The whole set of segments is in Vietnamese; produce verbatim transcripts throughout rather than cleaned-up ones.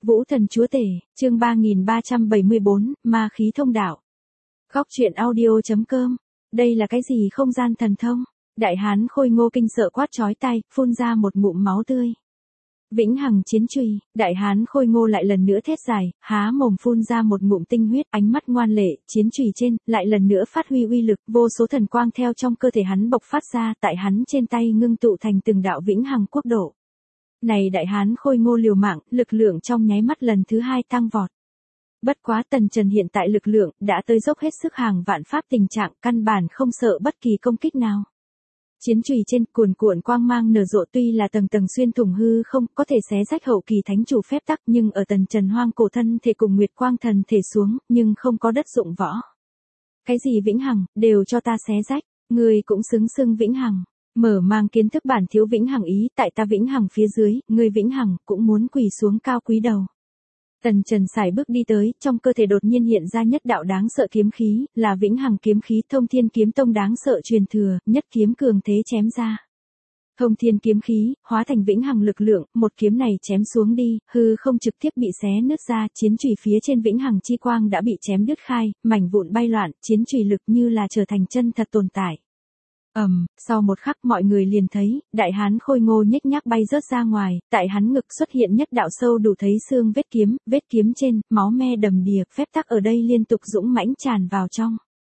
Vũ Thần Chúa Tể, chương ba nghìn ba trăm bảy mươi bốn, Ma khí thông đạo. Góc truyện audio chấm com. Đây là cái gì không gian thần thông? Đại hán khôi ngô kinh sợ quát chói tai, phun ra một ngụm máu tươi. Vĩnh hằng chiến chùy, đại hán khôi ngô lại lần nữa thét dài, há mồm phun ra một ngụm tinh huyết, ánh mắt ngoan lệ, chiến chùy trên, lại lần nữa phát huy uy lực, vô số thần quang theo trong cơ thể hắn bộc phát ra, tại hắn trên tay ngưng tụ thành từng đạo vĩnh hằng quốc độ. Này đại hán khôi ngô liều mạng, lực lượng trong nháy mắt lần thứ hai tăng vọt. Bất quá Tần Trần hiện tại lực lượng đã tới dốc hết sức hàng vạn pháp tình trạng, căn bản không sợ bất kỳ công kích nào. Chiến chùy trên cuồn cuộn quang mang nở rộ, tuy là tầng tầng xuyên thủng hư không, có thể xé rách hậu kỳ thánh chủ phép tắc, nhưng ở Tần Trần hoang cổ thân thể cùng nguyệt quang thần thể xuống, nhưng không có đất dụng võ. Cái gì vĩnh hằng, đều cho ta xé rách, ngươi cũng xứng xưng vĩnh hằng. Mở mang kiến thức bản thiếu vĩnh hằng ý, tại ta vĩnh hằng phía dưới, ngươi vĩnh hằng cũng muốn quỳ xuống cao quý đầu. Tần Trần sải bước đi tới, trong cơ thể đột nhiên hiện ra nhất đạo đáng sợ kiếm khí, là vĩnh hằng kiếm khí Thông Thiên Kiếm Tông đáng sợ truyền thừa, nhất kiếm cường thế chém ra. Thông Thiên kiếm khí, hóa thành vĩnh hằng lực lượng, một kiếm này chém xuống đi, hư không trực tiếp bị xé nứt ra, chiến chùy phía trên vĩnh hằng chi quang đã bị chém đứt khai, mảnh vụn bay loạn, chiến chùy lực như là trở thành chân thật tồn tại. Ầm, um, sau một khắc mọi người liền thấy, đại hán khôi ngô nhếch nhác bay rớt ra ngoài, tại hắn ngực xuất hiện nhất đạo sâu đủ thấy xương vết kiếm, vết kiếm trên, máu me đầm đìa, phép tắc ở đây liên tục dũng mãnh tràn vào trong.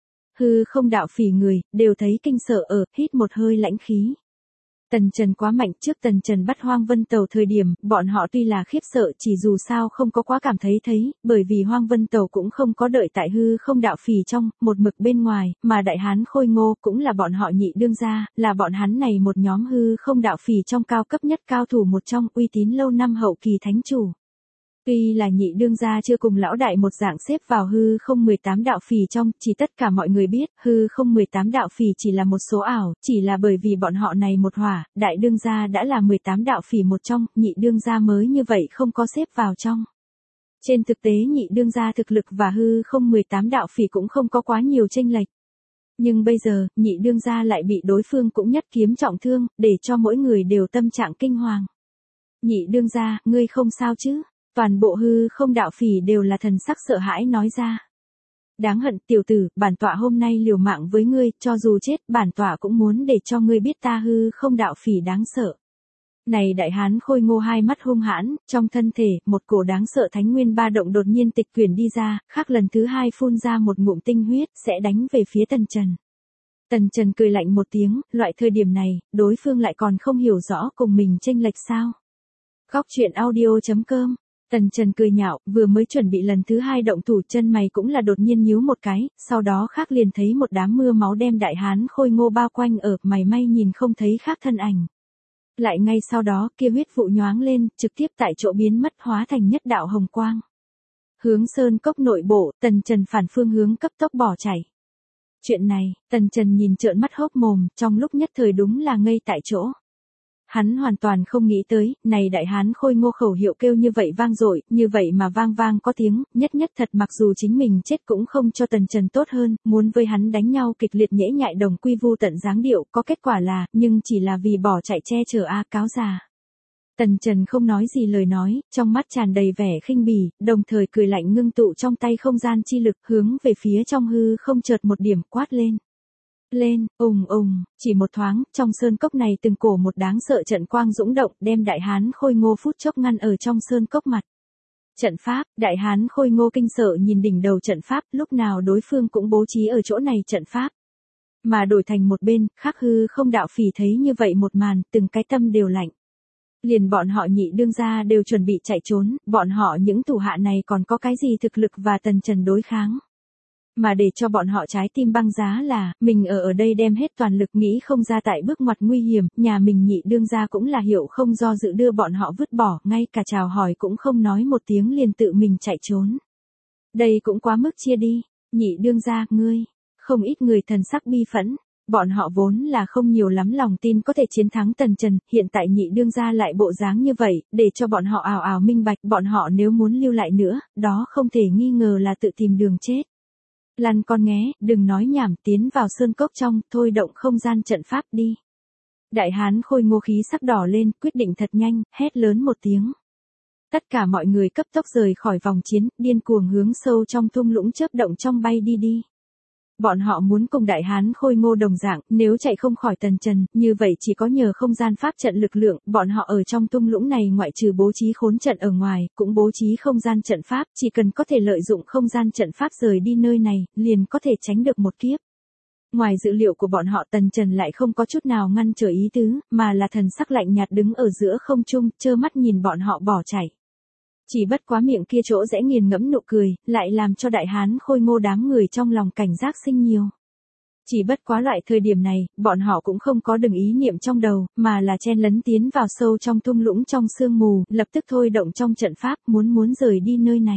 Hư không đạo phỉ người, đều thấy kinh sợ ở, hít một hơi lãnh khí. Tần Trần quá mạnh, trước Tần Trần bắt Hoang Vân Tàu thời điểm, bọn họ tuy là khiếp sợ chỉ dù sao không có quá cảm thấy thấy, bởi vì Hoang Vân Tàu cũng không có đợi tại hư không đạo phỉ trong, một mực bên ngoài, mà đại hán khôi ngô cũng là bọn họ nhị đương gia, là bọn hắn này một nhóm hư không đạo phỉ trong cao cấp nhất cao thủ một trong, uy tín lâu năm hậu kỳ thánh chủ. Tuy là nhị đương gia chưa cùng lão đại một dạng xếp vào hư không mười tám đạo phỉ trong, chỉ tất cả mọi người biết, hư không mười tám đạo phỉ chỉ là một số ảo, chỉ là bởi vì bọn họ này một hỏa, đại đương gia đã là mười tám đạo phỉ một trong, nhị đương gia mới như vậy không có xếp vào trong. Trên thực tế nhị đương gia thực lực và hư không mười tám đạo phỉ cũng không có quá nhiều chênh lệch. Nhưng bây giờ, nhị đương gia lại bị đối phương cũng nhất kiếm trọng thương, để cho mỗi người đều tâm trạng kinh hoàng. Nhị đương gia, ngươi không sao chứ? Toàn bộ hư không đạo phỉ đều là thần sắc sợ hãi nói ra. Đáng hận tiểu tử, bản tọa hôm nay liều mạng với ngươi, cho dù chết, bản tọa cũng muốn để cho ngươi biết ta hư không đạo phỉ đáng sợ. Này đại hán khôi ngô hai mắt hung hãn, trong thân thể, một cổ đáng sợ thánh nguyên ba động đột nhiên tịch quyển đi ra, khác lần thứ hai phun ra một ngụm tinh huyết, sẽ đánh về phía Tần Trần. Tần Trần cười lạnh một tiếng, loại thời điểm này, đối phương lại còn không hiểu rõ cùng mình chênh lệch sao. Góc truyện audio chấm com. Tần Trần cười nhạo, vừa mới chuẩn bị lần thứ hai động thủ, chân mày cũng là đột nhiên nhíu một cái, sau đó khác liền thấy một đám mưa máu đem đại hán khôi ngô bao quanh ở, mày may nhìn không thấy khác thân ảnh. Lại ngay sau đó, kia huyết vụ nhoáng lên, trực tiếp tại chỗ biến mất hóa thành nhất đạo hồng quang. Hướng sơn cốc nội bộ, Tần Trần phản phương hướng cấp tốc bỏ chạy. Chuyện này, Tần Trần nhìn trợn mắt hốc mồm, trong lúc nhất thời đúng là ngây tại chỗ. Hắn hoàn toàn không nghĩ tới, này đại hán khôi ngô khẩu hiệu kêu như vậy vang dội, như vậy mà vang vang có tiếng, nhất nhất thật mặc dù chính mình chết cũng không cho Tần Trần tốt hơn, muốn với hắn đánh nhau kịch liệt nhễ nhại đồng quy vu tận dáng điệu, có kết quả là, nhưng chỉ là vì bỏ chạy che chở a cáo già. Tần Trần không nói gì lời nói, trong mắt tràn đầy vẻ khinh bỉ, đồng thời cười lạnh ngưng tụ trong tay không gian chi lực hướng về phía trong hư không chợt một điểm quát lên. Lên, ùng ùng, chỉ một thoáng, trong sơn cốc này từng cổ một đáng sợ trận quang dũng động, đem đại hán khôi ngô phút chốc ngăn ở trong sơn cốc mặt. Trận pháp, đại hán khôi ngô kinh sợ nhìn đỉnh đầu trận pháp, lúc nào đối phương cũng bố trí ở chỗ này trận pháp. Mà đổi thành một bên, khác hư không đạo phỉ thấy như vậy một màn, từng cái tâm đều lạnh. Liền bọn họ nhị đương gia đều chuẩn bị chạy trốn, bọn họ những thủ hạ này còn có cái gì thực lực và Tần Trần đối kháng. Mà để cho bọn họ trái tim băng giá là, mình ở ở đây đem hết toàn lực nghĩ không ra tại bước ngoặt nguy hiểm, nhà mình nhị đương gia cũng là hiểu không do dự đưa bọn họ vứt bỏ, ngay cả chào hỏi cũng không nói một tiếng liền tự mình chạy trốn. Đây cũng quá mức chia đi, nhị đương gia, ngươi, không ít người thần sắc bi phẫn. Bọn họ vốn là không nhiều lắm lòng tin có thể chiến thắng Tần Trần, hiện tại nhị đương gia lại bộ dáng như vậy, để cho bọn họ ào ào minh bạch, bọn họ nếu muốn lưu lại nữa, đó không thể nghi ngờ là tự tìm đường chết. Lăn con nghé, đừng nói nhảm, tiến vào sơn cốc trong, thôi động không gian trận pháp đi. Đại hán khôi ngô khí sắc đỏ lên, quyết định thật nhanh, hét lớn một tiếng. Tất cả mọi người cấp tốc rời khỏi vòng chiến, điên cuồng hướng sâu trong thung lũng chớp động trong bay đi đi. Bọn họ muốn cùng đại hán khôi ngô đồng dạng, nếu chạy không khỏi Tần Trần, như vậy chỉ có nhờ không gian pháp trận lực lượng, bọn họ ở trong thung lũng này ngoại trừ bố trí khốn trận ở ngoài, cũng bố trí không gian trận pháp, chỉ cần có thể lợi dụng không gian trận pháp rời đi nơi này, liền có thể tránh được một kiếp. Ngoài dự liệu của bọn họ, Tần Trần lại không có chút nào ngăn trở ý tứ, mà là thần sắc lạnh nhạt đứng ở giữa không trung, trơ mắt nhìn bọn họ bỏ chạy. Chỉ bất quá miệng kia chỗ rẽ nghiền ngẫm nụ cười, lại làm cho đại hán khôi ngô đám người trong lòng cảnh giác sinh nhiều. Chỉ bất quá loại thời điểm này, bọn họ cũng không có đừng ý niệm trong đầu, mà là chen lấn tiến vào sâu trong thung lũng trong sương mù, lập tức thôi động trong trận pháp, muốn muốn rời đi nơi này.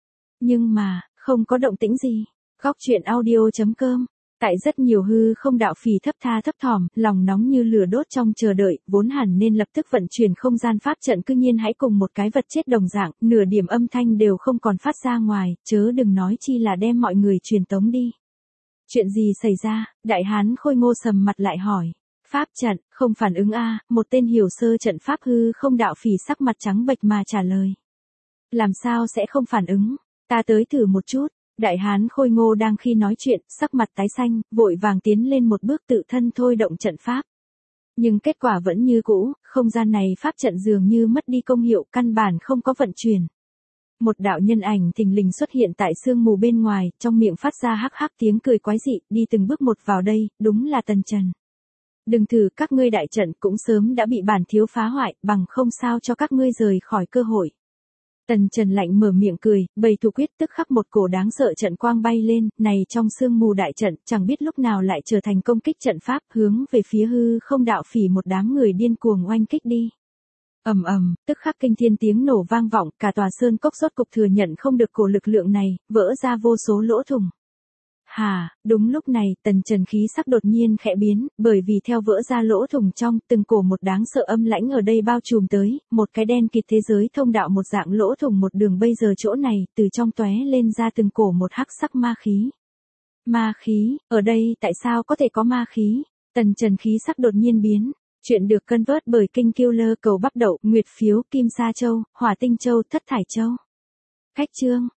Nhưng mà, không có động tĩnh gì. Góc truyện audio chấm com. Tại rất nhiều hư không đạo phỉ thấp tha thấp thỏm, lòng nóng như lửa đốt trong chờ đợi, vốn hẳn nên lập tức vận chuyển không gian pháp trận cư nhiên hãy cùng một cái vật chết đồng dạng, nửa điểm âm thanh đều không còn phát ra ngoài, chớ đừng nói chi là đem mọi người truyền tống đi. Chuyện gì xảy ra? Đại hán khôi ngô sầm mặt lại hỏi. Pháp trận, không phản ứng a, một tên hiểu sơ trận pháp hư không đạo phỉ sắc mặt trắng bệch mà trả lời. Làm sao sẽ không phản ứng? Ta tới thử một chút. Đại hán khôi ngô đang khi nói chuyện, sắc mặt tái xanh, vội vàng tiến lên một bước tự thân thôi động trận pháp. Nhưng kết quả vẫn như cũ, không gian này pháp trận dường như mất đi công hiệu, căn bản không có vận chuyển. Một đạo nhân ảnh thình lình xuất hiện tại sương mù bên ngoài, trong miệng phát ra hắc hắc tiếng cười quái dị, đi từng bước một vào đây, đúng là Tần Trần. Đừng thử, các ngươi đại trận cũng sớm đã bị bản thiếu phá hoại, bằng không sao cho các ngươi rời khỏi cơ hội. Tần Trần lạnh mở miệng cười, bày thủ quyết tức khắc một cổ đáng sợ trận quang bay lên, này trong sương mù đại trận, chẳng biết lúc nào lại trở thành công kích trận pháp, hướng về phía hư không đạo phỉ một đám người điên cuồng oanh kích đi. Ầm ầm, tức khắc kinh thiên tiếng nổ vang vọng, cả tòa sơn cốc rốt cục thừa nhận không được cổ lực lượng này, vỡ ra vô số lỗ thủng. Hà, đúng lúc này, Tần Trần khí sắc đột nhiên khẽ biến, bởi vì theo vỡ ra lỗ thủng trong, từng cổ một đáng sợ âm lãnh ở đây bao trùm tới, một cái đen kịt thế giới thông đạo một dạng lỗ thủng một đường bây giờ chỗ này, từ trong tóe lên ra từng cổ một hắc sắc ma khí. Ma khí, ở đây tại sao có thể có ma khí? Tần Trần khí sắc đột nhiên biến. Chuyện được cân vớt bởi Kinh Killer cầu bắp đậu, Nguyệt phiếu, Kim Sa Châu, Hỏa Tinh Châu, Thất Thải Châu. Cách chương.